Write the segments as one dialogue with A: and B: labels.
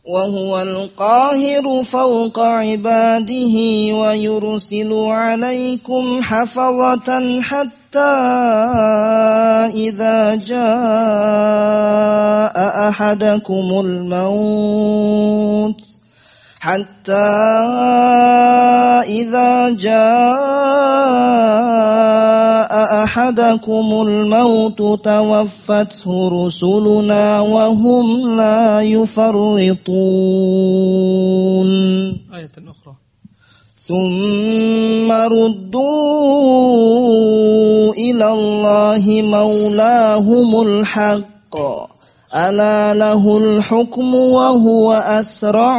A: وهو القاهر فوق عباده ويرسل عليكم حفظة حتى إذا جاء أحدكم الموت توفته رسلنا وهم لا يفرطون.
B: آية أخرى.
A: ثم ردوا إلى الله مولاهم الحق ألا له الحكم وهو أسرع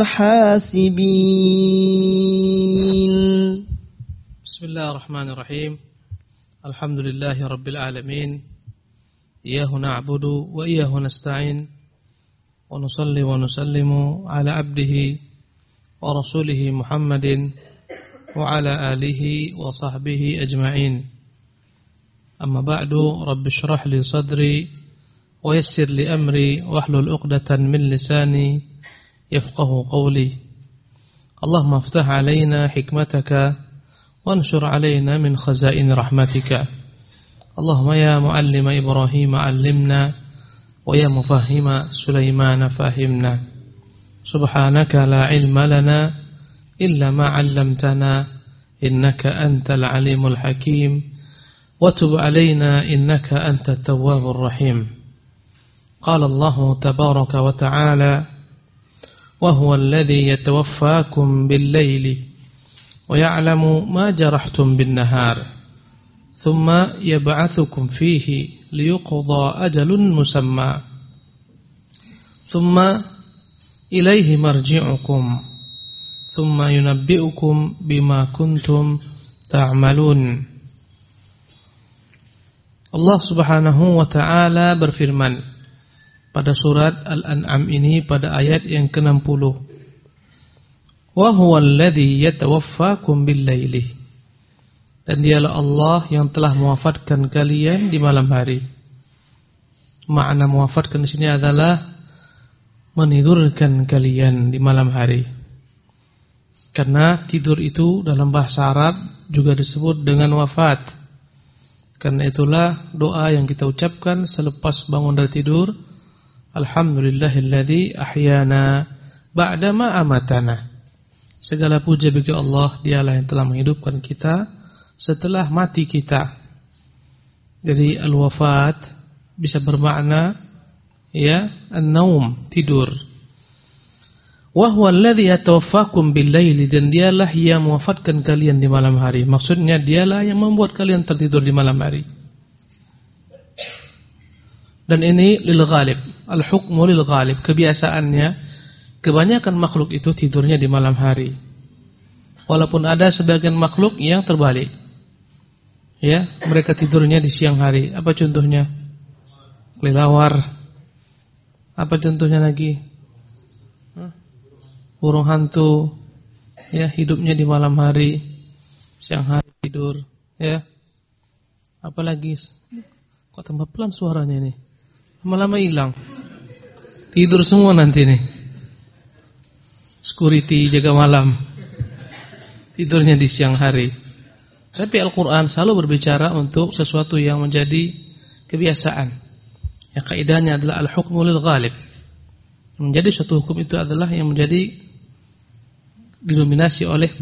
A: الحاسبين.
B: بسم الله الرحمن الرحيم. الحمد لله رب العالمين. إياه نعبد وإياه نستعين ونصلي ونسلم على عبده ورسوله محمد وعلى آله وصحبه أجمعين. أما بعد رب اشرح لي صدري ويسر لي أمري واحلل عقدة من لساني يفقه قولي. اللهم افتح علينا حكمتك وانشر علينا من خزائن رحمتك. اللهم يا معلم إبراهيم علمنا ويا مفهم سليمان فهمنا. سبحانك لا علم لنا إلا ما علمتنا إنك أنت العليم الحكيم وتب علينا إنك أنت التواب الرحيم. قال الله تبارك وتعالى وهو الذي يتوفاكم بالليل ويعلم ما جرحتم بالنهار ثم يبعثكم فيه ليقضى أجل مسمى ثم إليه مرجعكم ثم ينبئكم بما كنتم تعملون. Allah Subhanahu wa ta'ala berfirman pada surat Al-An'am ini pada ayat yang ke-60. Wa huwal ladzi yatawaffakum bil-laili. Dan dialah Allah yang telah mewafatkan kalian di malam hari. Makna mewafatkan di sini adalah menidurkan kalian di malam hari. Karena tidur itu dalam bahasa Arab juga disebut dengan wafat. Karena itulah doa yang kita ucapkan selepas bangun dari tidur, Alhamdulillahilladzi ahyana ba'dama amatana. Segala puja bagi Allah, dialah yang telah menghidupkan kita setelah mati kita. Jadi al-wafat bisa bermakna an-naum, tidur. Wa huwa alladzi yatawaffakum bil-laili, dan dialah yang mewafatkan kalian di malam hari. Maksudnya dialah yang membuat kalian tertidur di malam hari. Dan ini lil ghalib, al-hukmu lil ghalib. Kebiasaannya kebanyakan makhluk itu tidurnya di malam hari. Walaupun ada sebagian makhluk yang terbalik. Ya, mereka tidurnya di siang hari. Apa contohnya? Kelelawar. Apa contohnya lagi? Burung hantu, ya, hidupnya di malam hari, siang hari tidur, ya. Apalagi, kok tambah pelan suaranya ini, lama-lama hilang, tidur semua nanti nih. Security jaga malam, tidurnya di siang hari. Tapi Al-Quran selalu berbicara untuk sesuatu yang menjadi kebiasaan. Ya, kaidahnya adalah al-hukmu lil ghalib. Menjadi suatu hukum itu adalah yang menjadi didominasi oleh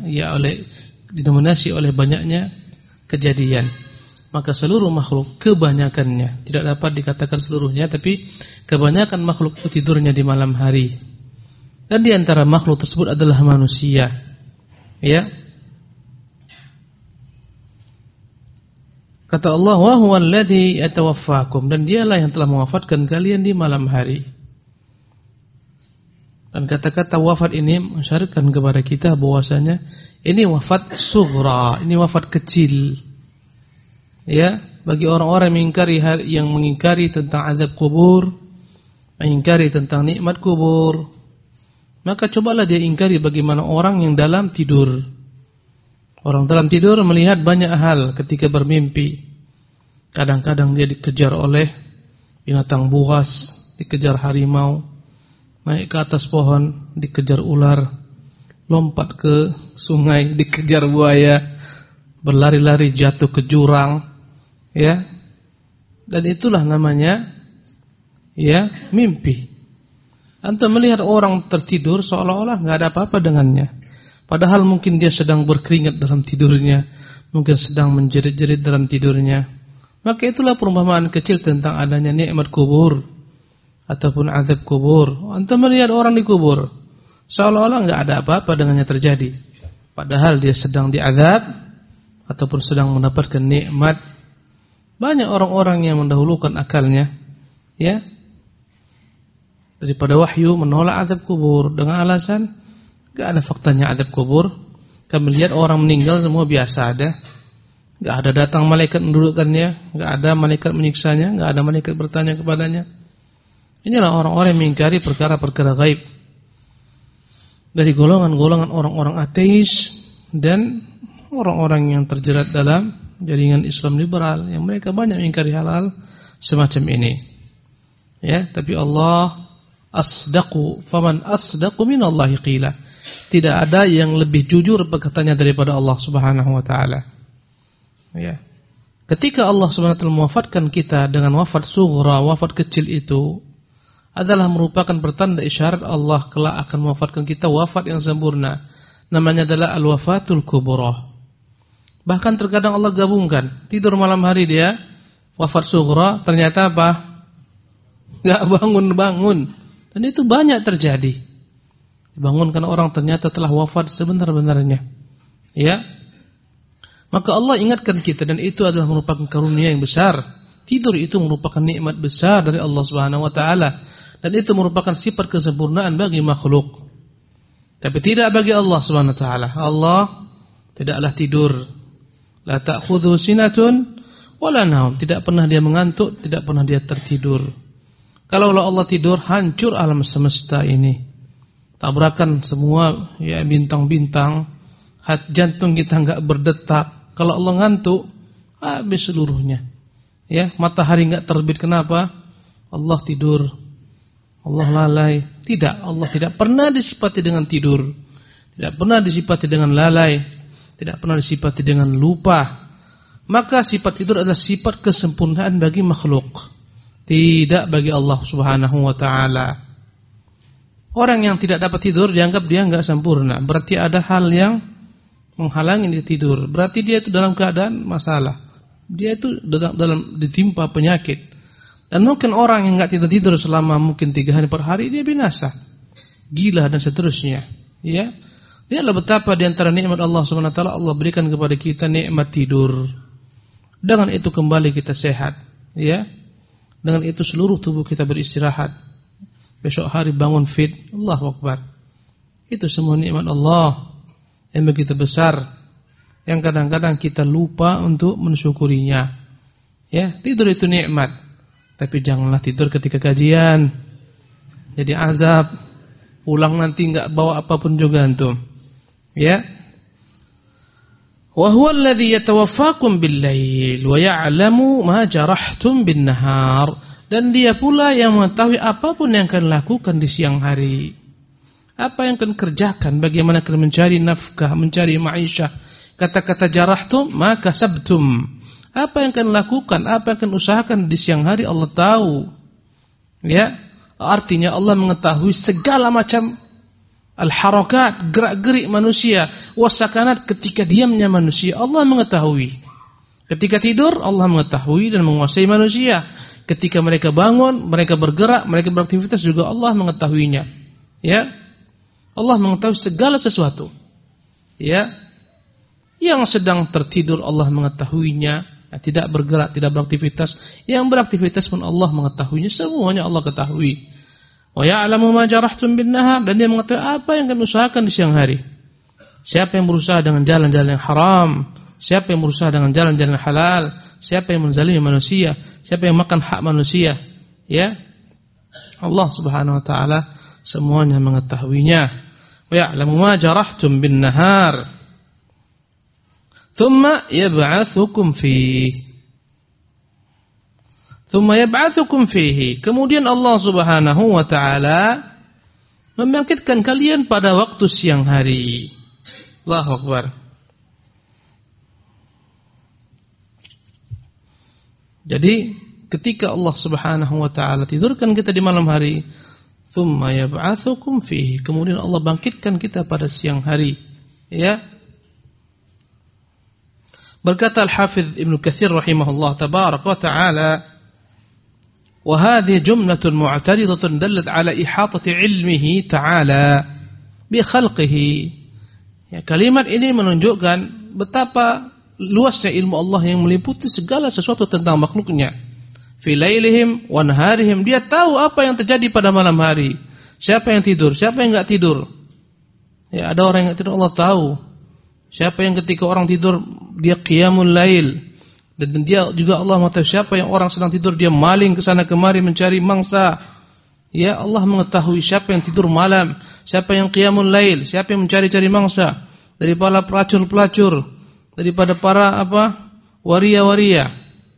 B: banyaknya kejadian. Maka seluruh makhluk, kebanyakannya, tidak dapat dikatakan seluruhnya, tapi kebanyakan makhluk itu tidurnya di malam hari. Dan di antara makhluk tersebut adalah manusia. Ya. Kata Allah, wa huwal ladzi yatawaffakum, dan dialah yang telah mewafatkan kalian di malam hari. Dan kata-kata wafat ini mensyaratkan kepada kita bahwasanya ini wafat sughra, ini wafat kecil. Ya, bagi orang-orang yang mengingkari tentang azab kubur, mengingkari tentang nikmat kubur, maka cobalah dia ingkari bagaimana orang yang dalam tidur. Orang dalam tidur melihat banyak hal ketika bermimpi. Kadang-kadang dia dikejar oleh binatang buas, dikejar harimau. naik ke atas pohon dikejar ular, lompat ke sungai dikejar buaya, berlari-lari jatuh ke jurang, ya. Dan itulah namanya ya mimpi. Antum melihat orang tertidur seolah-olah enggak ada apa-apa dengannya. Padahal mungkin dia sedang berkeringat dalam tidurnya, mungkin sedang menjerit-jerit dalam tidurnya. Maka itulah perumpamaan kecil tentang adanya nikmat kubur ataupun azab kubur. Antum melihat orang di kubur seolah-olah enggak ada apa-apa dengannya terjadi, padahal dia sedang diazab ataupun sedang mendapatkan nikmat. Banyak orang-orang yang mendahulukan akalnya, ya, daripada wahyu, menolak azab kubur dengan alasan enggak ada faktanya azab kubur. Kami lihat orang meninggal semua biasa ada, enggak ada datang malaikat mendudukkannya, enggak ada malaikat menyiksanya, enggak ada malaikat bertanya kepadanya. Inilah orang-orang yang mengingkari perkara-perkara gaib, dari golongan-golongan orang-orang ateis dan orang-orang yang terjerat dalam jaringan Islam liberal, yang mereka banyak mengingkari hal-hal semacam ini. Ya, tapi Allah asdaqu, faman asdaqu minallahi qila. Tidak ada yang lebih jujur perkataannya daripada Allah Subhanahu wa taala. Ya. Ketika Allah Subhanahu wa taala mewafatkan kita dengan wafat sughra, wafat kecil itu adalah merupakan pertanda isyarat Allah kelak akan mewafatkan kita wafat yang sempurna. Namanya adalah al-wafatul kubra. Bahkan terkadang Allah gabungkan, tidur malam hari dia wafat sughra, ternyata apa? Enggak bangun-bangun. Dan itu banyak terjadi. Dibangunkan orang ternyata telah wafat sebenar-benarnya. Ya. Maka Allah ingatkan kita, dan itu adalah merupakan karunia yang besar. Tidur itu merupakan nikmat besar dari Allah Subhanahu wa taala, dan itu merupakan sifat kesempurnaan bagi makhluk. Tapi tidak bagi Allah Subhanahu wa taala. Allah tidaklah tidur. La ta'khudhu sinatun wala naum. Tidak pernah dia mengantuk, tidak pernah dia tertidur. Kalau Allah tidur, hancur alam semesta ini. Tabrakan semua ya bintang-bintang, jantung kita enggak berdetak. Kalau Allah ngantuk, habis seluruhnya. Ya, matahari enggak terbit, kenapa? Allah tidur. Allah lalai. Tidak, Allah tidak pernah disifati dengan tidur. Tidak pernah disifati dengan lalai. Tidak pernah disifati dengan lupa. Maka sifat tidur adalah sifat kesempurnaan bagi makhluk, tidak bagi Allah Subhanahu wa taala. Orang yang tidak dapat tidur dianggap dia enggak sempurna. Berarti ada hal yang menghalangi dia tidur. Berarti dia itu dalam keadaan masalah. Dia itu dalam ditimpa penyakit. Dan mungkin orang yang enggak tidur selama mungkin 3 hari per hari, dia binasa, gila dan seterusnya. Ya. Lihatlah betapa di antara nikmat Allah Subhanahu wa taala, Allah berikan kepada kita nikmat tidur. Dengan itu kembali kita sehat, ya. Dengan itu seluruh tubuh kita beristirahat. Besok hari bangun fit, Allahu Akbar. Itu semua nikmat Allah yang begitu besar, yang kadang-kadang kita lupa untuk mensyukurinya. Ya, tidur itu nikmat, tapi janganlah tidur ketika kajian. Jadi azab, pulang nanti enggak bawa apapun juga antum. Ya. Wa huwa alladhi yatawaffakum bil-lail wa ya'lamu ma jarahtum bin-nahar. Dan dia pula yang mengetahui apapun yang kalian lakukan di siang hari. Apa yang kalian kerjakan, bagaimana kalian mencari nafkah, mencari ma'isyah. Kata-kata jarahtum, maka sabtum. Apa yang kalian lakukan, apa yang kalian usahakan di siang hari, Allah tahu. Ya, artinya Allah mengetahui segala macam al-harakat, gerak-gerik manusia, wasakanat, ketika diamnya manusia, Allah mengetahui. Ketika tidur, Allah mengetahui dan menguasai manusia. Ketika mereka bangun, mereka bergerak, mereka beraktivitas, juga Allah mengetahuinya. Ya, Allah mengetahui segala sesuatu. Ya, yang sedang tertidur Allah mengetahuinya, tidak bergerak, tidak beraktivitas. Yang beraktivitas pun Allah mengetahuinya, semuanya Allah ketahui. Wa ya'lamu ma jarahtum bin-nahar, dan dia mengetahui apa yang kalian usahakan di siang hari. Siapa yang berusaha dengan jalan-jalan yang haram, siapa yang berusaha dengan jalan-jalan halal, siapa yang menzalimi manusia, siapa yang makan hak manusia, ya. Allah Subhanahu wa taala semuanya mengetahuinya. Wa ya'lamu ma jarahtum bin-nahar. Thumma yab'atsukum fihi. Thumma yab'atsukum fihi. Kemudian Allah Subhanahu wa taala membangkitkan kalian pada waktu siang hari. Allahu Akbar. Jadi ketika Allah Subhanahu wa taala tidurkan kita di malam hari, tsumma yab'atsukum fihi, kemudian Allah bangkitkan kita pada siang hari, ya. Berkata Al-Hafidz Ibnu Katsir rahimahullah tabaraka wa taala, wa hadhihi jumlatun mu'taridatun dallat ala ihatati ilmihi ta'ala bi khalqihi. Ya, kalimat ini menunjukkan betapa luasnya ilmu Allah yang meliputi segala sesuatu tentang makhluknya. Fi lailihim wa naharihim, dia tahu apa yang terjadi pada malam hari. Siapa yang tidur, siapa yang enggak tidur. Ya, ada orang yang tidur, Allah tahu. Siapa yang ketika orang tidur dia qiyamul lail, dan dia juga Allah mengetahui siapa yang orang sedang tidur dia maling ke sana kemari mencari mangsa. Ya, Allah mengetahui siapa yang tidur malam, siapa yang qiyamul lail, siapa yang mencari-cari mangsa dari para pelacur-pelacur, daripada para waria-waria.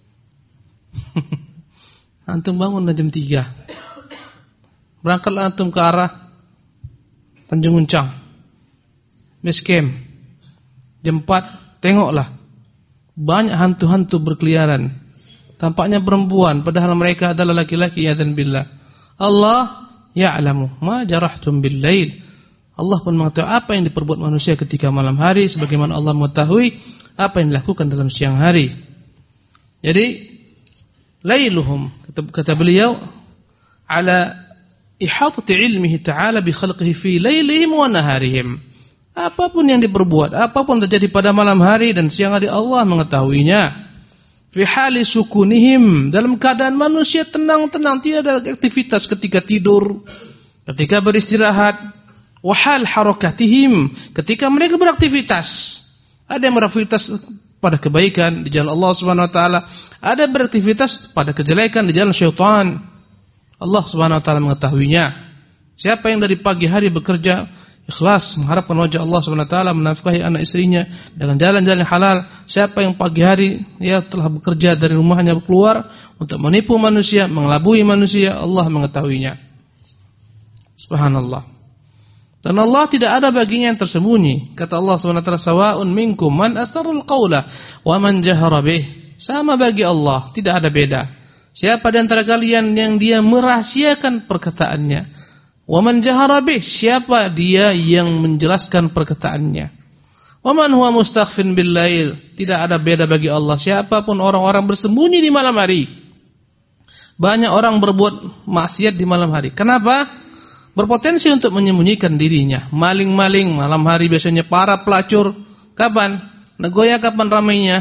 B: Antum bangun jam 3. Berangkatlah antum ke arah Tanjung Uncang, base camp. Jam 4, tengoklah banyak hantu-hantu berkeliaran. Tampaknya perempuan, padahal mereka adalah laki-laki, ya'dzan billah. Allah ya'lamu ma jarahtum bil lail. Allah pun mengetahui apa yang diperbuat manusia ketika malam hari, sebagaimana Allah mengetahui apa yang dilakukan dalam siang hari. Jadi lailuhum, kata beliau, ala ihatati ilmihi ta'ala bi khalqihi fi lailihim wa naharihim. Apapun yang diperbuat, apapun terjadi pada malam hari dan siang hari, Allah mengetahuinya. Fi hali sukunihim, dalam keadaan manusia tenang-tenang, tiada aktivitas ketika tidur, ketika beristirahat. Wa hal harakatihim, ketika mereka beraktivitas. Ada yang beraktivitas pada kebaikan di jalan Allah Subhanahu wa taala, ada beraktivitas pada kejelekan di jalan syaitan. Allah Subhanahu wa taala mengetahuinya. Siapa yang dari pagi hari bekerja ikhlas mengharapkan wajah Allah Subhanahu wa taala, menafkahi anak istrinya dengan jalan-jalan halal. Siapa yang pagi hari telah bekerja dari rumahnya keluar untuk menipu manusia, mengelabui manusia, Allah mengetahuinya. Subhanallah. Dan Allah tidak ada baginya yang tersembunyi. Kata Allah Subhanahu wa taala, sawa'un minkum man asarrul qawla wa man jahara bih. Sama bagi Allah, tidak ada beda. Siapa di antara kalian yang dia merahasiakan perkataannya, wa man jahara bih, siapa dia yang menjelaskan perkataannya. Wa man huwa mustakhfin bil lail, tidak ada beda bagi Allah. Siapapun orang-orang bersembunyi di malam hari. Banyak orang berbuat maksiat di malam hari. Kenapa? Berpotensi untuk menyembunyikan dirinya. Maling-maling malam hari biasanya, para pelacur. Kapan? Nagoya kapan ramainya?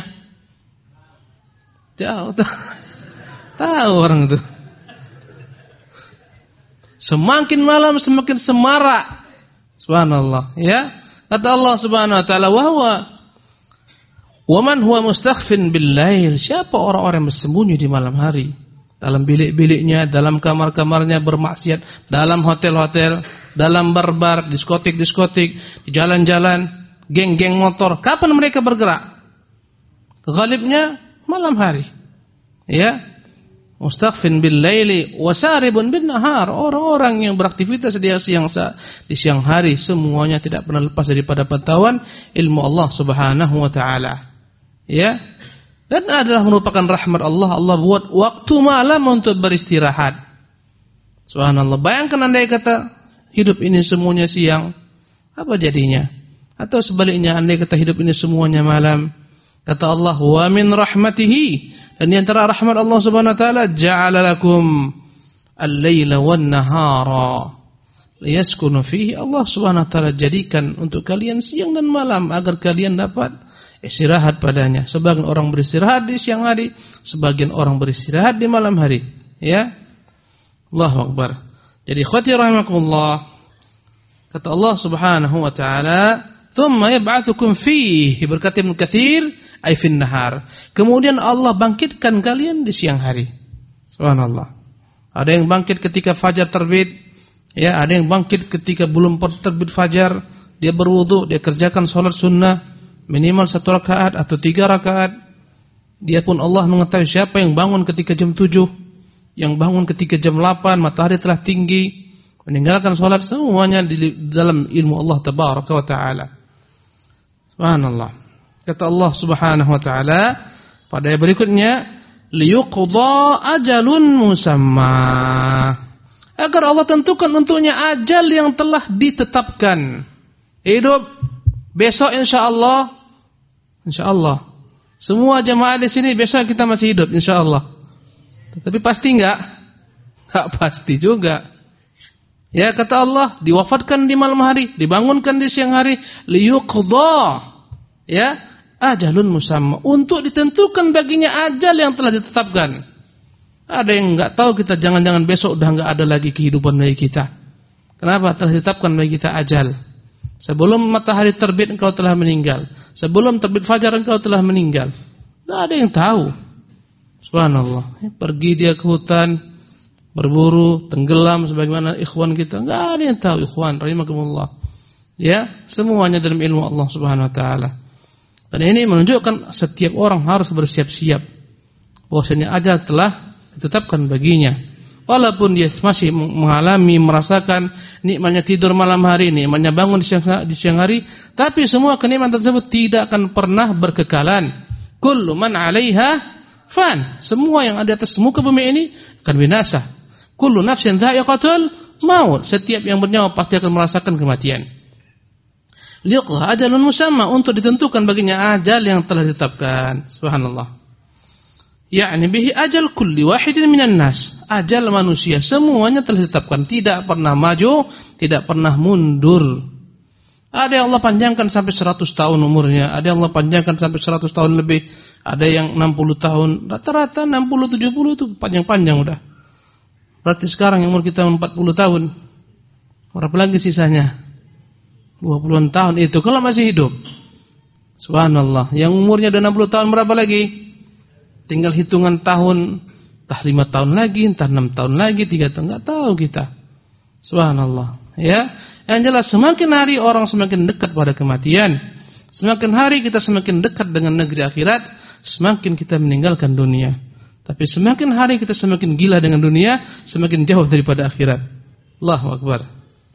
B: Tahu orang itu. Semakin malam semakin semarak. Subhanallah, ya. Kata Allah Subhanahu wa taala, wa man huwa mustakhfin bil lail, siapa orang-orang yang bersembunyi di malam hari, dalam bilik-biliknya, dalam kamar-kamarnya bermaksiat, dalam hotel-hotel, dalam bar-bar, diskotik-diskotik, di jalan-jalan, geng-geng motor. Kapan mereka bergerak? Ghalibnya malam hari. Ya. Mustakhfin bil laili wasaribun bin nahar, orang-orang yang beraktivitas di siang hari semuanya tidak pernah lepas daripada pantauan ilmu Allah Subhanahu wa taala. Ya. Dan adalah merupakan rahmat Allah. Allah buat waktu malam untuk beristirahat. Subhanallah. Bayangkan andai kata hidup ini semuanya siang, apa jadinya? Atau sebaliknya, andai kata hidup ini semuanya malam. Kata Allah, wa min rahmatihi, dan di antara rahmat Allah Subhanahu wa taala, ja'ala lakum al-laila wan nahara liyaskunu fihi. Allah Subhanahu wa taala jadikan untuk kalian siang dan malam agar kalian dapat istirahat padanya. Sebagian orang beristirahat di siang hari, sebagian orang beristirahat di malam hari. Ya. Allahu Akbar. Jadi ikhwati rahimakumullah, kata Allah Subhanahu wa taala, "Tsumma yab'atsukum fihi," berkata Ibnu Katsir, ay fin nahar. Kemudian Allah bangkitkan kalian di siang hari. Subhanallah. Ada yang bangkit ketika fajar terbit, ya, ada yang bangkit ketika belum terbit fajar, dia berwudu, dia kerjakan salat sunnah minimal 1 rakaat atau 3 rakaat. Dia pun Allah mengetahui siapa yang bangun ketika jam 7, yang bangun ketika jam 8 matahari telah tinggi, Meninggalkan salat semuanya di dalam ilmu Allah tabaraka wa taala. Subhanallah. Kata Allah Subhanahu wa taala pada ayat berikutnya, liyuqda ajalun musamma. Agar Allah tentukan untuknya ajal yang telah ditetapkan. Hidup besok insyaallah. Insyaallah. Semua jemaah di sini besok kita masih hidup insyaallah. Tapi pasti enggak? Enggak pasti juga. Ya, kata Allah, diwafatkan di malam hari, dibangunkan di siang hari, liyuqda, ya, ajalun musamma, untuk ditentukan baginya ajal yang telah ditetapkan. Ada yang enggak tahu kita, jangan-jangan besok udah enggak ada lagi kehidupan bagi kita. Kenapa? Telah ditetapkan bagi kita ajal. Sebelum matahari terbit engkau telah meninggal. Sebelum terbit fajar engkau telah meninggal. Enggak ada yang tahu. Subhanallah. Pergi dia ke hutan, berburu, tenggelam sebagaimana ikhwan kita. Enggak ada yang tahu, ikhwan rahimakumullah. Ya, semuanya dalam ilmu Allah Subhanahu wa taala. Dan ini menunjukkan setiap orang harus bersiap-siap bahwasanya ajal telah ditetapkan baginya. Walaupun dia masih mengalami, merasakan nikmatnya tidur malam hari, nikmatnya bangun di siang hari, tapi semua kenikmatan tersebut tidak akan pernah berkekalan. Kullu man 'alaiha fan. Semua yang ada atas muka bumi ini akan binasa. Kullu nafsin dha'iqatul maut. Setiap yang bernyawa pasti akan merasakan kematian. Liqah ajalun musamma, untuk ditentukan baginya ajal yang telah ditetapkan. Subhanallah. Ya'ni bihi ajal kulli wahidin minan nas. Ajal manusia semuanya telah ditetapkan, tidak pernah maju, tidak pernah mundur. Ada yang Allah panjangkan sampai 100 tahun umurnya, ada yang Allah panjangkan sampai 100 tahun lebih, ada yang 60 tahun, rata-rata 60 70 itu panjang-panjang udah. Berarti sekarang yang umur kita 40 tahun. Berapa lagi sisanya? 20-an tahun itu kalau masih hidup. Subhanallah. Yang umurnya udah 60 tahun berapa lagi? Tinggal hitungan tahun, entah 5 tahun lagi, entah 6 tahun lagi, 3 tahun, enggak tahu kita. Subhanallah. Ya, yang jelas semakin hari orang semakin dekat pada kematian. Semakin hari kita semakin dekat dengan negeri akhirat, semakin kita meninggalkan dunia. Tapi semakin hari kita semakin gila dengan dunia, semakin jauh daripada akhirat. Allahu Akbar.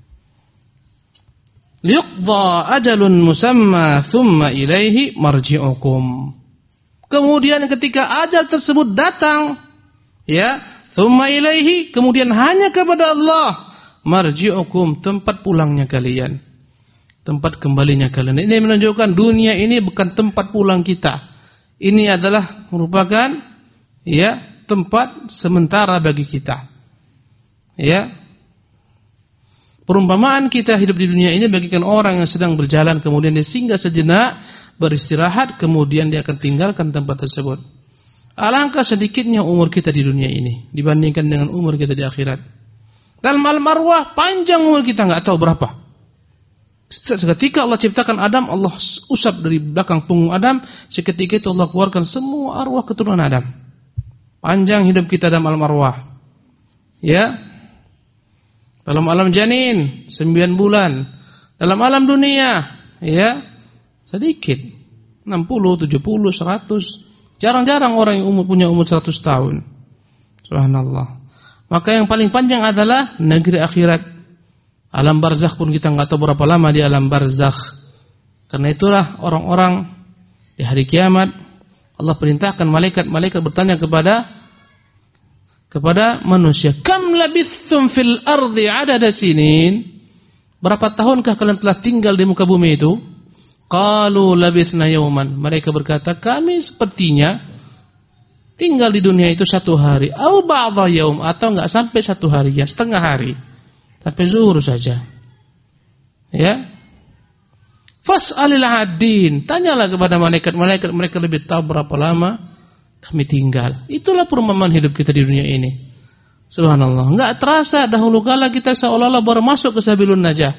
B: Liqda ajalun musamma thumma ilaihi marji'ukum. Kemudian ketika ajal tersebut datang, ya, thumma ilaihi, kemudian hanya kepada Allah marji'ukum, tempat pulangnya kalian, tempat kembalinya kalian. Ini menunjukkan dunia ini bukan tempat pulang kita. Ini adalah merupakan, ya, tempat sementara bagi kita. Ya. Perumpamaan kita hidup di dunia ini bagikan orang yang sedang berjalan, kemudian dia singgah sejenak, beristirahat, kemudian dia akan tinggalkan tempat tersebut. Alangkah sedikitnya umur kita di dunia ini dibandingkan dengan umur kita di akhirat. Dalam alam arwah panjang umur kita, enggak tahu berapa. Seketika Allah ciptakan Adam, Allah usap dari belakang punggung Adam, seketika itu Allah keluarkan semua arwah keturunan Adam. Panjang hidup kita dalam alam arwah. Ya. Dalam alam janin 9 bulan. Dalam alam dunia, ya, sedikit. 60, 70, 100. Jarang-jarang orang yang punya umur 100 tahun. Subhanallah. Maka yang paling panjang adalah negeri akhirat. Alam barzakh pun kita enggak tahu berapa lama di alam barzakh. Karena itulah orang-orang di hari kiamat Allah perintahkan malaikat bertanya kepada manusia, kam labithum fil ardi adada sinin? Berapa tahunkah kalian telah tinggal di muka bumi itu? Qalu labithna yawman. Mereka berkata, kami sepertinya tinggal di dunia itu 1 hari, au ba'dha yaum, atau enggak sampai 1 hari, ya, setengah hari. Sampai zuhur saja. Ya. Fas'alil adin, tanyalah kepada malaikat mereka lebih tahu berapa lama kami tinggal. Itulah perumpamaan hidup kita di dunia ini. Subhanallah. Enggak terasa dahulu kala kita seolah-olah baru masuk ke Sabilun Najah.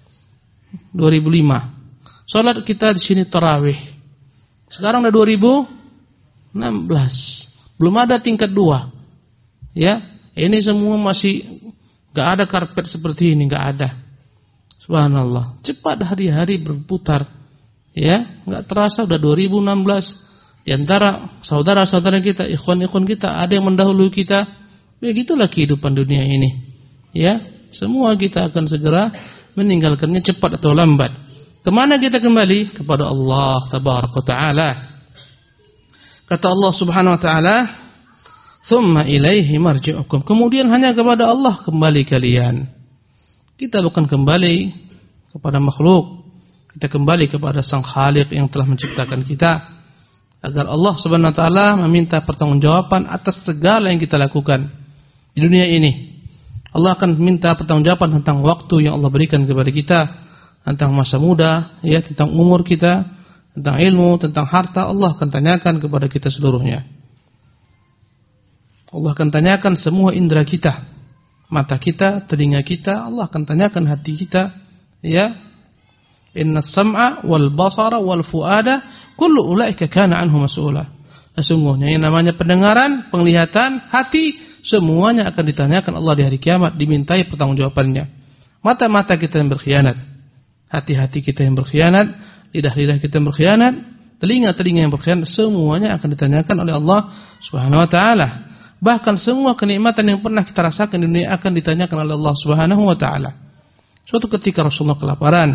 B: 2005. Salat kita di sini tarawih. Sekarang udah 2016. Belum ada tingkat 2. Ya, ini semua masih enggak ada karpet seperti ini, enggak ada. Subhanallah. Cepat hari-hari berputar. Ya, enggak terasa udah 2016. Di antara saudara-saudara kita, ikhwan-ikhwan kita, ada yang mendahului kita. Begitulah kehidupan dunia ini. Ya, Semua kita akan segera meninggalkannya cepat atau lambat. Kemana kita kembali? Kepada Allah Tabaraka wa Ta'ala. Kata Allah Subhanahu wa Ta'ala, "Tsumma ilaihi marji'ukum." Kemudian hanya kepada Allah kembali kalian. Kita bukan kembali kepada makhluk. Kita kembali kepada Sang Khaliq yang telah menciptakan kita. Agar Allah Subhanahu wa Ta'ala meminta pertanggungjawaban atas segala yang kita lakukan di dunia ini. Allah akan minta pertanggungjawaban tentang waktu yang Allah berikan kepada kita, tentang masa muda, ya, tentang umur kita, tentang ilmu, tentang harta. Allah akan tanyakan kepada kita seluruhnya. Allah akan tanyakan semua indera kita, mata kita, telinga kita. Allah akan tanyakan hati kita, ya. Inna sam'a wal basara wal fuada kullu ulaika kana anhu mas'ula. Sesungguhnya yang namanya pendengaran, penglihatan, hati, semuanya akan ditanyakan Allah di hari kiamat, dimintai pertanggungjawabannya. Mata-mata kita yang berkhianat, hati-hati kita yang berkhianat, lidah-lidah kita yang berkhianat, telinga-telinga yang berkhianat, semuanya akan ditanyakan oleh Allah Subhanahu wa Ta'ala. Bahkan semua kenikmatan yang pernah kita rasakan di dunia akan ditanyakan oleh Allah Subhanahu wa Ta'ala. Suatu ketika Rasulullah kelaparan,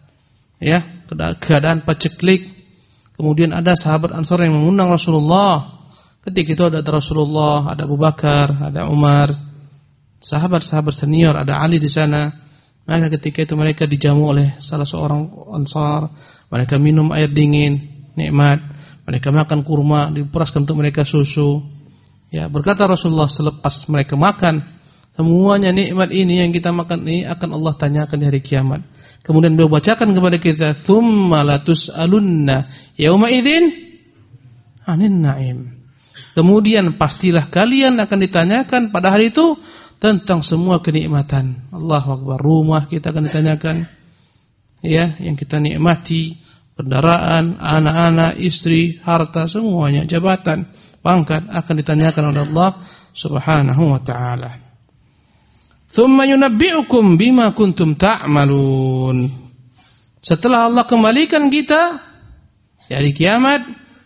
B: ya, keadaan paceklik. Kemudian ada sahabat Ansar yang mengundang Rasulullah. Ketika itu ada Rasulullah, ada Abu Bakar, ada Umar, sahabat-sahabat senior, ada Ali di sana. Maka ketika itu mereka dijamu oleh salah seorang Ansar. Mereka minum air dingin, nikmat. Mereka makan kurma, diperaskan untuk mereka susu. Ya, berkata Rasulullah selepas mereka makan, semuanya nikmat ini yang kita makan ini akan Allah tanyakan di hari kiamat. Kemudian beliau bacakan kepada kita, "Tsumma latus'alunna yauma idzin 'anil na'im." Kemudian pastilah kalian akan ditanyakan pada hari itu tentang semua kenikmatan. Allahu Akbar. Rumah kita akan ditanyakan, ya, yang kita nikmati, kendaraan, anak-anak, istri, harta, semuanya, jabatan, pangkat akan ditanyakan oleh Allah Subhanahu wa Ta'ala. Tsumma yunabbi'ukum bima kuntum ta'malun. Setelah Allah kembalikan kita di hari kiamat,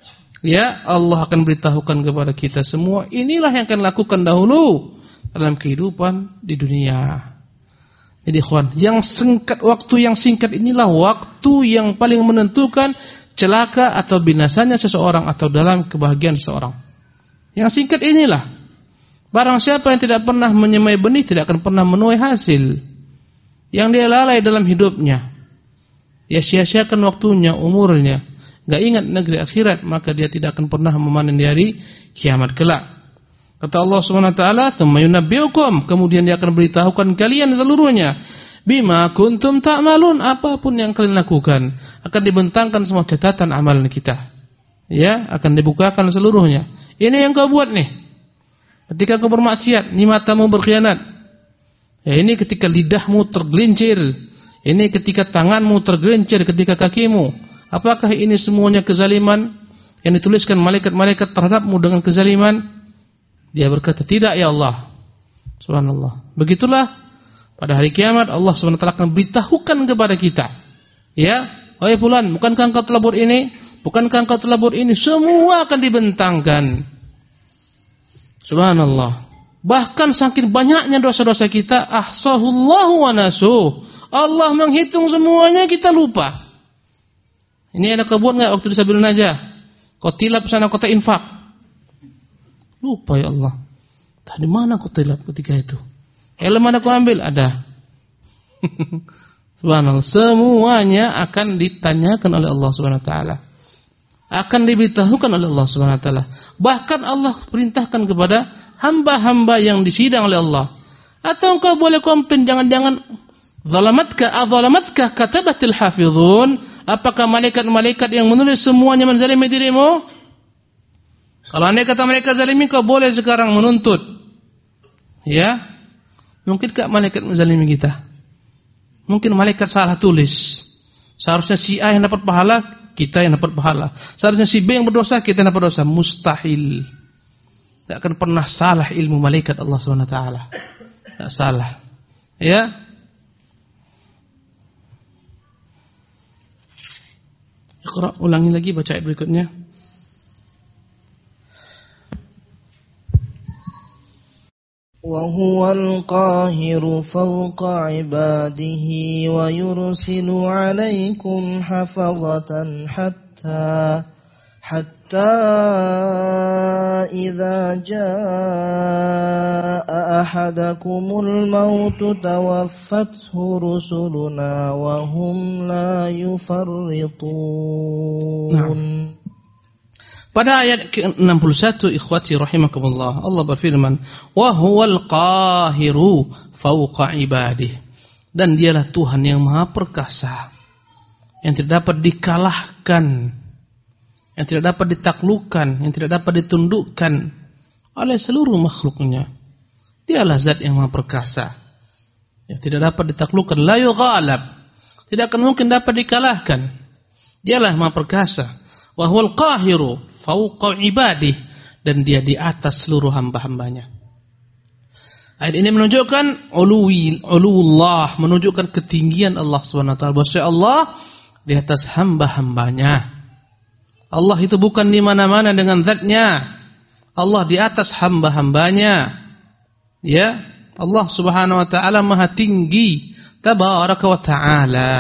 B: ya, Allah akan beritahukan kepada kita semua inilah yang akan lakukan dahulu dalam kehidupan di dunia. Jadi ikhwan, waktu yang singkat inilah waktu yang paling menentukan celaka atau binasanya seseorang atau dalam kebahagiaan seseorang. Yang singkat inilah. Barang siapa yang tidak pernah menyemai benih tidak akan pernah menuai hasil. Yang dia lalai dalam hidupnya, ya sia-siakan waktunya, umurnya, enggak ingat negeri akhirat, maka dia tidak akan pernah memanen di hari kiamat kelak. Kata Allah Subhanahu wa Ta'ala, "Tsumma yunabbi'ukum." Kemudian dia akan beritahukan kalian seluruhnya bima kuntum ta'malun, apapun yang kalian lakukan akan dibentangkan semua catatan amalan kita. Ya, akan dibukakan seluruhnya. Ini yang kau buat nih. Ketika kau bermaksiat, ini matamu berkhianat. Ya, ini ketika lidahmu tergelincir. Ini ketika tanganmu tergelincir, ketika kakimu. Apakah ini semuanya kezaliman yang dituliskan malaikat-malaikat terhadapmu dengan kezaliman? Dia berkata, tidak ya Allah. Subhanallah. Begitulah pada hari kiamat Allah SWT akan beritahukan kepada kita. Ya, wahai fulan, bukankah engkau telah buat ini? Bukankah engkau telah buat ini? Semua akan dibentangkan. Subhanallah. Bahkan saking banyaknya dosa-dosa kita, ahsahullahu wa nasuh. Allah menghitung semuanya, kita lupa. Ini ada kau buat enggak waktu di Sabil Najah? Kau tilap sana, kau infak. Lupa ya Allah. Tadi mana kau tilap ketika itu? Helm mana kau ambil? Ada. Subhanallah. Semuanya akan ditanyakan oleh Allah Subhanahu wa taala. Akan diberitahukan oleh Allah Subhanahu wa taala. Bahkan Allah perintahkan kepada hamba-hamba yang disidang oleh Allah. Atau engkau boleh komplain, jangan-jangan zalamatka katabatil hafizun. Apakah malaikat-malaikat yang menulis semuanya menzalimi dirimu? Kalau andai kata mereka zalimi, kau boleh sekarang menuntut. Ya? Mungkinkah malaikat menzalimi kita? Mungkin malaikat salah tulis. Seharusnya si A yang dapat pahala, kita yang dapat pahala. Seharusnya si B yang berdosa, kita yang dapat dosa. Mustahil. Tidak akan pernah salah ilmu malaikat Allah SWT. Tidak salah. Ya. Iqra, ulangi lagi baca ayat berikutnya.
A: وهو القاهر فوق عباده ويرسل عليكم حفظة حتى إذا جاء أحدكم الموت توفته رسلنا وهم لا يفرطون.
B: Pada ayat ke-61 ikhwati rahimakumullah, Allah berfirman, wa huwal qahiru fawqa ibadih, dan dialah Tuhan yang maha perkasa, yang tidak dapat dikalahkan, yang tidak dapat ditaklukkan, yang tidak dapat ditundukkan oleh seluruh makhluknya. Dialah zat yang maha perkasa, yang tidak dapat ditaklukkan, la yughalab, tidak akan mungkin dapat dikalahkan. Dialah maha perkasa. Wa huwal qahiru fawqa ibadih, dan dia di atas seluruh hamba-hambanya. Ayat ini menunjukkan uluwullah, menunjukkan ketinggian Allah Subhanahu wa taala, bahwa Allah di atas hamba-hambanya. Allah itu bukan di mana-mana dengan zatnya. Allah di atas hamba-hambanya. Ya, Allah Subhanahu wa taala maha tinggi, tabaraka wa taala.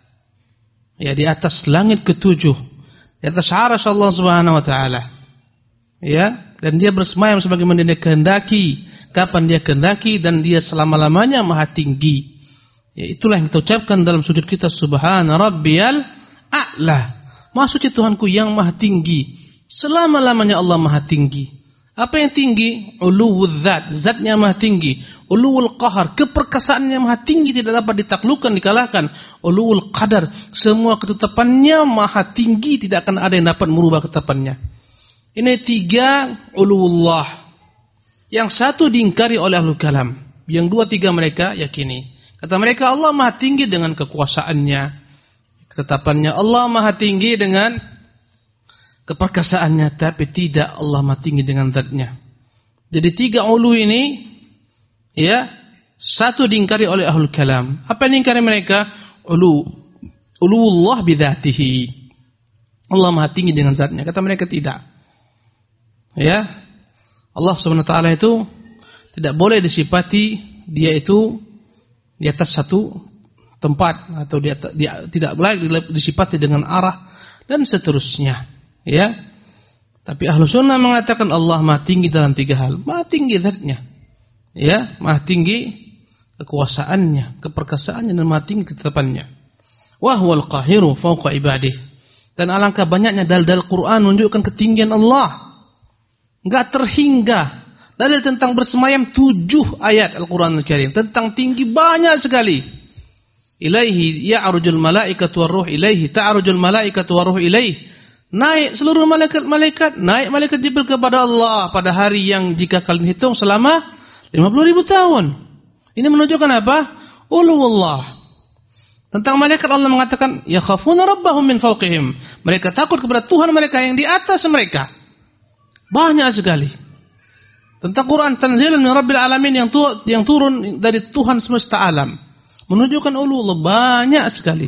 B: Ya, di atas langit ketujuh, di atas arasy Allah Subhanahu wa taala. Ya, dan dia bersemayam sebagaimana dia kehendaki, kapan dia kehendaki, dan dia selama-lamanya maha tinggi. Ya, itulah yang kita ucapkan dalam sujud kita, subhana rabbiyal a'la. Maha suci Tuhanku yang maha tinggi. Selama-lamanya Allah maha tinggi. Apa yang tinggi? Uluwul zat, zatnya maha tinggi. Uluwul qahar, keperkasaannya maha tinggi, tidak dapat ditaklukkan, dikalahkan. Uluwul qadar, semua ketetapannya maha tinggi, tidak akan ada yang dapat merubah ketetapannya. Ini 3 uluwullah. Yang satu diingkari oleh ahlul kalam, yang 2-3 mereka yakini. Kata mereka, Allah maha tinggi dengan kekuasaannya, ketetapannya. Allah maha tinggi dengan keperkasaannya, tapi tidak Allah maha tinggi dengan zatnya. Jadi 3 ulu ini, ya, satu diingkari oleh ahlul kalam. Apa yang diingkari mereka? Uluwullah bidzatihi, Allah maha tinggi dengan zatnya. Kata mereka tidak. Ya, Allah Subhanahu wa taala itu tidak boleh disifati dia itu di atas satu tempat, atau dia tidak boleh disifati dengan arah dan seterusnya. Ya, tapi ahlu sunnah mengatakan Allah maha tinggi dalam 3 hal. Maha tinggi zatnya, ya, maha tinggi kekuasaannya, keperkasaannya, dan maha tinggi ketetapannya. Wa huwal qahiru fawqa ibadih. Dan alangkah banyaknya dalil-dalil Quran menunjukkan ketinggian Allah, enggak terhingga. Dalil tentang bersemayam 7 ayat Al-Quran Al-Karim, tentang tinggi banyak sekali. Ilaihi ya'rujul malaikatu war-ruh ilaihi, ta'rujul malaikatu war-ruh ilaihi. Naik seluruh malaikat, naik malaikat Jibril kepada Allah pada hari yang jika kalian hitung selama 50.000 tahun. Ini menunjukkan apa? Uluwullah. Tentang malaikat Allah mengatakan, yakhafuna rabbahum min fawqihim. Mereka takut kepada Tuhan mereka yang di atas mereka. Banyak sekali. Tentang Quran, tanzilun min rabbil alamin, yang turun dari Tuhan semesta alam, menunjukkan uluwullah banyak sekali.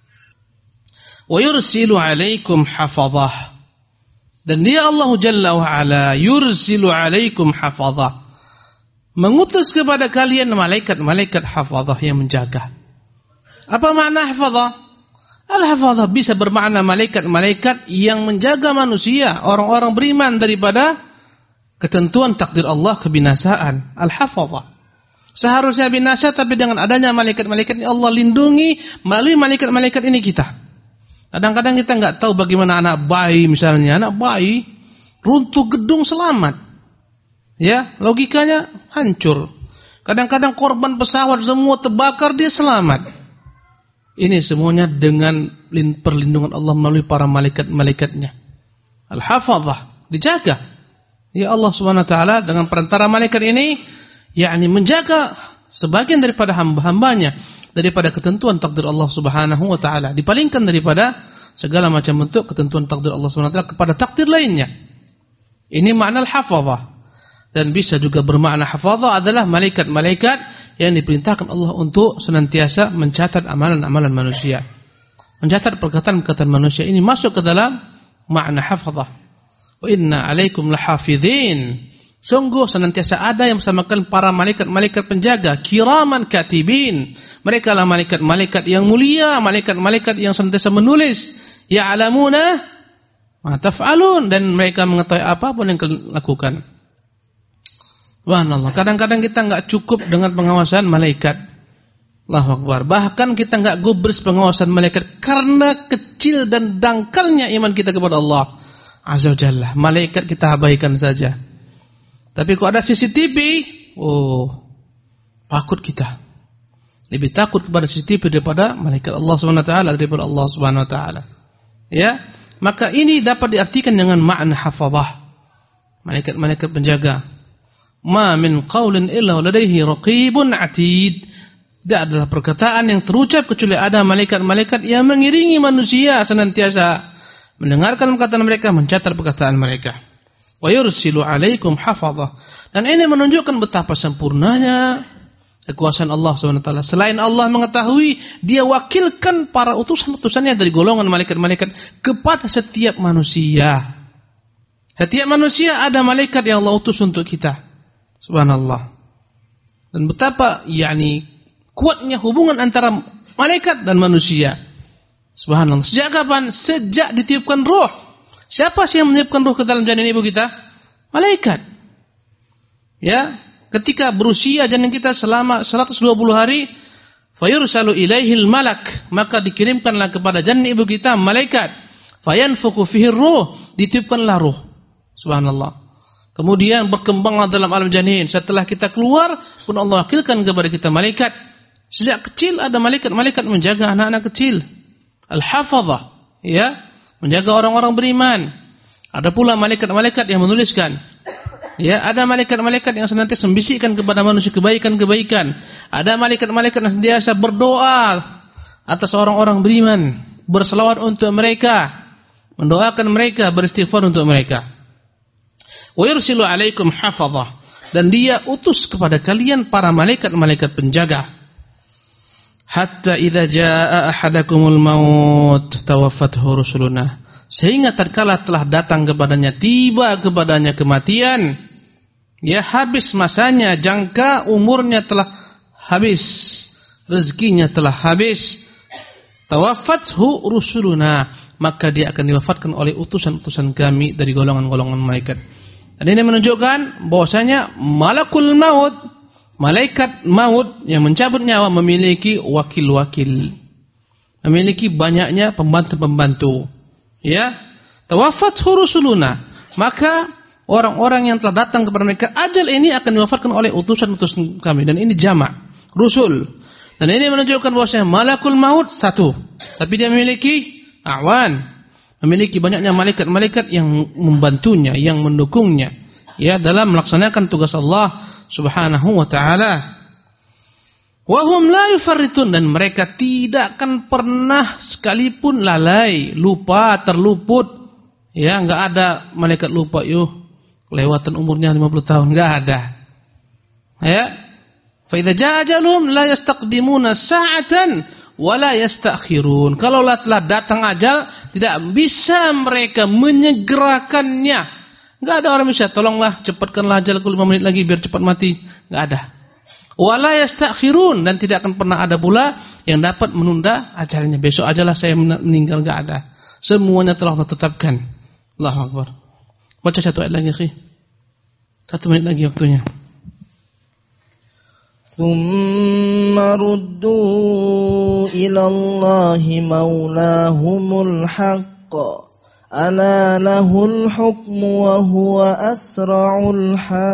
B: Wa yursilu alaikum hafazah, dan dia Allah Jalla wa Ala yursilu alaikum hafazah, mengutus kepada kalian malaikat-malaikat hafazah yang menjaga. Apa makna hafazah? Al-hafazah bisa bermakna malaikat-malaikat yang menjaga manusia, orang-orang beriman, daripada ketentuan takdir Allah kebinasaan. Al-hafazah seharusnya binasa, tapi dengan adanya malaikat-malaikat ini Allah lindungi. Melalui malaikat-malaikat ini kita, kadang-kadang kita nggak tahu bagaimana anak bayi, misalnya anak bayi runtuh gedung selamat, ya, logikanya hancur. Kadang-kadang korban pesawat semua terbakar, dia selamat. Ini semuanya dengan perlindungan Allah melalui para malaikat-malaikatnya. Al-hafazah, dijaga. Ya, Allah Subhanahu wa taala dengan perantara malaikat ini, yakni menjaga sebagian daripada hamba-hambanya daripada ketentuan takdir Allah Subhanahu wa taala, dipalingkan daripada segala macam bentuk ketentuan takdir Allah Subhanahu wa taala kepada takdir lainnya. Ini makna al-hafazah. Dan bisa juga bermakna hafazah adalah malaikat-malaikat yang diperintahkan Allah untuk senantiasa mencatat amalan-amalan manusia, mencatat perkataan-perkataan manusia. Ini masuk ke dalam makna hafazah. Wa inna alaikum lahafizin, Sungguh senantiasa ada yang bersamakan para malaikat-malaikat penjaga, kiraman katibin. Mereka lah malaikat-malaikat yang mulia, malaikat-malaikat yang senantiasa menulis. Ya'lamuna ma taf'alun, dan mereka mengetahui apapun yang kalian lakukan. Subhanallah, kadang-kadang kita enggak cukup dengan pengawasan malaikat. Allahu Akbar. Bahkan kita enggak gubris pengawasan malaikat karena kecil dan dangkalnya iman kita kepada Allah Azza wa Jalla. Malaikat kita abaikan saja. Tapi kalau ada CCTV, takut kita. Lebih takut kepada CCTV daripada malaikat Allah Subhanahu wa taala, daripada Allah Subhanahu wa taala. Ya, maka ini dapat diartikan dengan makna hafazah. Malaikat-malaikat penjaga. Ma min qaulin illa ladaihi raqibun atid. Tidak adalah perkataan yang terucap kecuali ada malaikat-malaikat yang mengiringi manusia senantiasa mendengarkan perkataan mereka, mencatat perkataan mereka. Wa yursilu 'alaikum hafazah. Dan ini menunjukkan betapa sempurnanya kekuasaan Allah SWT. Selain Allah mengetahui, dia wakilkan para utusan-utusannya dari golongan malaikat-malaikat kepada setiap manusia. Setiap manusia ada malaikat yang Allah utus untuk kita. Subhanallah. Dan betapa kuatnya hubungan antara malaikat dan manusia. Subhanallah. Sejak kapan? Sejak ditiupkan ruh. Siapa sih yang meniupkan ruh ke dalam janin ibu kita? Malaikat. Ya, ketika berusia janin kita selama 120 hari, fayursalu ilaihil malak, maka dikirimkanlah kepada janin ibu kita malaikat. Fayanfukhu fihi ruh, ditiupkanlah ruh. Subhanallah. Kemudian berkembanglah dalam alam janin. Setelah kita keluar pun Allah wakilkan kepada kita malaikat. Sejak kecil ada malaikat-malaikat menjaga anak-anak kecil. Al-hafazah, ya, menjaga orang-orang beriman. Ada pula malaikat-malaikat yang menuliskan. Ya, ada malaikat-malaikat yang senantiasa membisikkan kepada manusia kebaikan-kebaikan. Ada malaikat-malaikat yang senantiasa berdoa atas orang-orang beriman, berselawat untuk mereka, mendoakan mereka, beristighfar untuk mereka. Wa yursilu 'alaikum hafazah, dan dia utus kepada kalian para malaikat-malaikat penjaga. Hatta idza jaa ahadakumul maut tawaffathu rusuluna, sehingga tatkala telah datang kepadanya, tiba kepadanya kematian, ya habis masanya, jangka umurnya telah habis, rezekinya telah habis, tawaffathu rusuluna, maka dia akan diwafatkan oleh utusan-utusan kami dari golongan-golongan malaikat. Dan ini menunjukkan bahwasanya malakul maut, malaikat maut yang mencabut nyawa memiliki wakil-wakil, memiliki banyaknya pembantu-pembantu. Ya, tawaffathu rusuluna, maka orang-orang yang telah datang kepada mereka ajal ini akan diwafatkan oleh utusan-utusan kami. Dan ini jamak, rusul. Dan ini menunjukkan bahwasanya malakul maut satu, tapi dia memiliki awan, memiliki banyaknya malaikat-malaikat yang membantunya, yang mendukungnya, ya, dalam melaksanakan tugas Allah Subhanahu wa ta'ala. Wahum la yufarritun, dan mereka tidak akan pernah sekalipun lalai, lupa, terluput. Ya, enggak ada malaikat lupa, kelewatan umurnya 50 tahun, enggak ada. Ya. Fa idza jaa ajalum la yastaqdimuna sa'atan wa la yastakhirun. Kalau telah datang ajal, tidak bisa mereka menyegerakannya. Enggak ada orang bisa, tolonglah cepatkanlah ajalku 5 menit lagi biar cepat mati. Enggak ada. Wala yastakhirun, dan tidak akan pernah ada pula yang dapat menunda ajalnya. Besok ajalah saya meninggal, enggak ada. Semuanya telah ditetapkan. Allahu Akbar. Baca satu ayat lagi, akhi. 1 menit lagi waktunya.
A: Tsumma ruddu ila Allahi maulahumul haqq. Ala lahul hukmu wa huwa asra'ul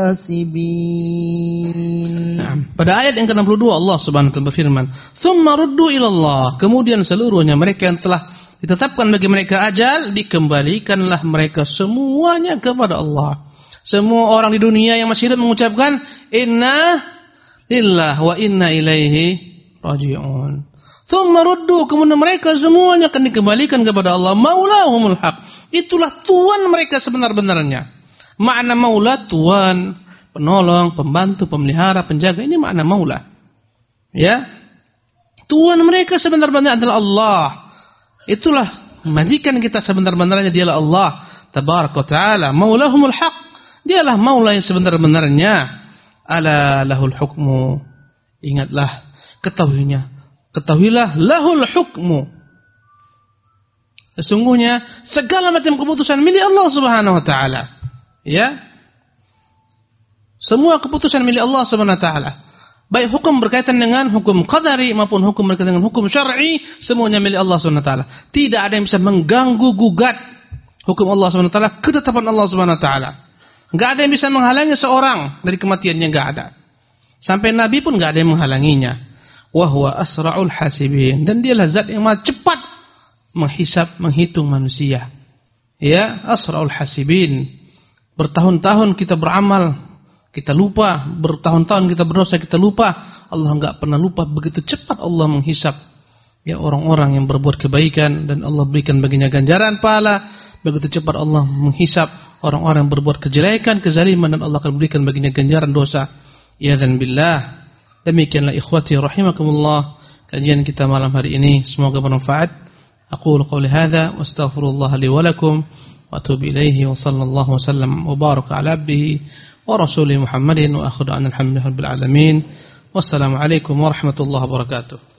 A: hasibin.
B: Pada ayat yang ke-62 Allah Subhanahu wa taala berfirman, "Tsumma ruddu ila Allah." Kemudian seluruhnya mereka yang telah ditetapkan bagi mereka ajal, dikembalikanlah mereka semuanya kepada Allah. Semua orang di dunia yang masih hidup mengucapkan inna lillahi wa inna ilaihi raji'un. Tsumma ruddu, kemudian mereka semuanya akan dikembalikan kepada Allah, maulahumul haq. Itulah Tuhan mereka sebenar-benarnya. Makna maula, Tuhan, penolong, pembantu, pemelihara, penjaga, ini makna maula. Ya. Tuhan mereka sebenar-benarnya adalah Allah. Itulah majikan kita sebenar-benarnya, dialah Allah tabaraka wa taala, maulahumul haq. Dialah Maula yang sebenar-benarnya. Ala lahul hukmu. Ingatlah, ketahuilah lahul hukmu. Sesungguhnya segala macam keputusan milik Allah Subhanahu wa taala. Ya. Semua keputusan milik Allah Subhanahu wa taala. Baik hukum berkaitan dengan hukum qadari maupun hukum berkaitan dengan hukum syar'i, semuanya milik Allah Subhanahu wa taala. Tidak ada yang bisa mengganggu gugat hukum Allah Subhanahu wa taala, ketetapan Allah Subhanahu wa taala. Enggak ada yang bisa menghalangi seorang dari kematiannya, enggak ada. Sampai Nabi pun enggak ada yang menghalanginya. Wa huwa asra'ul hasibin, dan dialah zat yang maha cepat menghisab, menghitung manusia. Ya, asra'ul hasibin. Bertahun-tahun kita beramal, kita lupa. Bertahun-tahun kita berdosa, kita lupa. Allah enggak pernah lupa. Begitu cepat Allah menghisab ya orang-orang yang berbuat kebaikan, dan Allah berikan baginya ganjaran pahala. Begitu cepat Allah menghisab orang-orang yang berbuat kejelekan, kezaliman, dan Allah akan berikan baginya ganjaran dosa. Ya'dzan billah. Demikianlah ikhwati rahimakumullah kajian kita malam hari ini, semoga bermanfaat. Aqulu qouli hadza wa astaghfirullah li wa lakum wa atubu ilaihi wa sallallahu wasallam wa baraka ala abdihi wa rasulih Muhammadin wa akhiru alhamdulillahi rabbil alamin. Wassalamu alaikum warahmatullahi wabarakatuh.